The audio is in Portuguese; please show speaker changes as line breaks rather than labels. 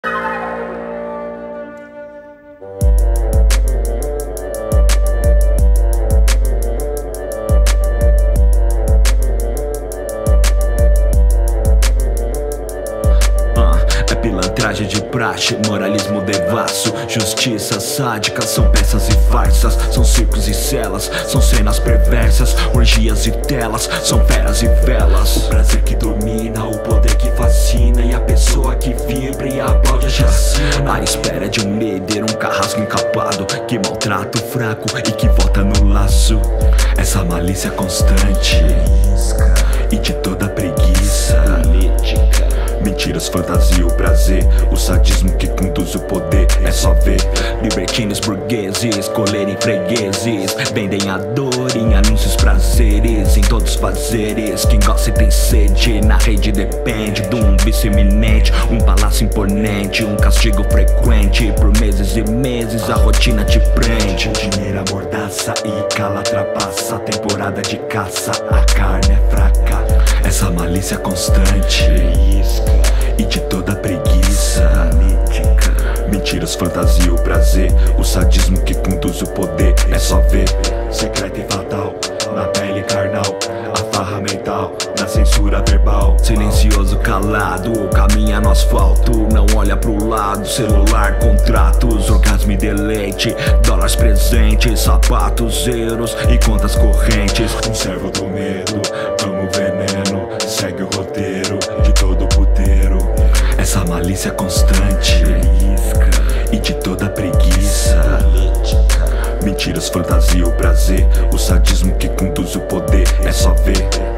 Pilantragem de praxe, moralismo devasso, justiça sádica, são peças e farsas, são circos e celas, são cenas perversas, orgias e telas, são feras e velas. O prazer que domina, o poder que fascina, e a pessoa que vibra e aplaude a chacina. À espera de um líder, um carrasco encapado, que maltrata o fraco e que vota no laço. Essa malícia constante e de toda preguiça política. Mentiras, fantasia, o prazer, o sadismo que conduz o poder. É só ver libertinos burgueses colherem fregueses, vendem a dor em anúncios prazeres, em todos os fazeres. Quem gosta e tem sede, na rede depende de um vício iminente, um palácio imponente, um castigo frequente. Por meses e meses a rotina te prende. O dinheiro amordaça e cala trapaça, temporada de caça, a carne é fraca. Essa malícia constante e de toda preguiça política. Mentiras, fantasia, o prazer, o sadismo que conduz o poder. É só ver, secreta e fatal, na pele carnal, a farra mental, na censura verbal. Silencioso calado, caminha no asfalto, não olha pro lado. Celular, contratos, orgasmo e deleite, dólares presentes, sapatos, euros e contas correntes. Um servo do medo, amo veneno, segue o roteiro de todo puteiro. Essa malícia constante e de toda preguiça. Mentiras, fantasia, o prazer, o sadismo que conduz o poder. É só ver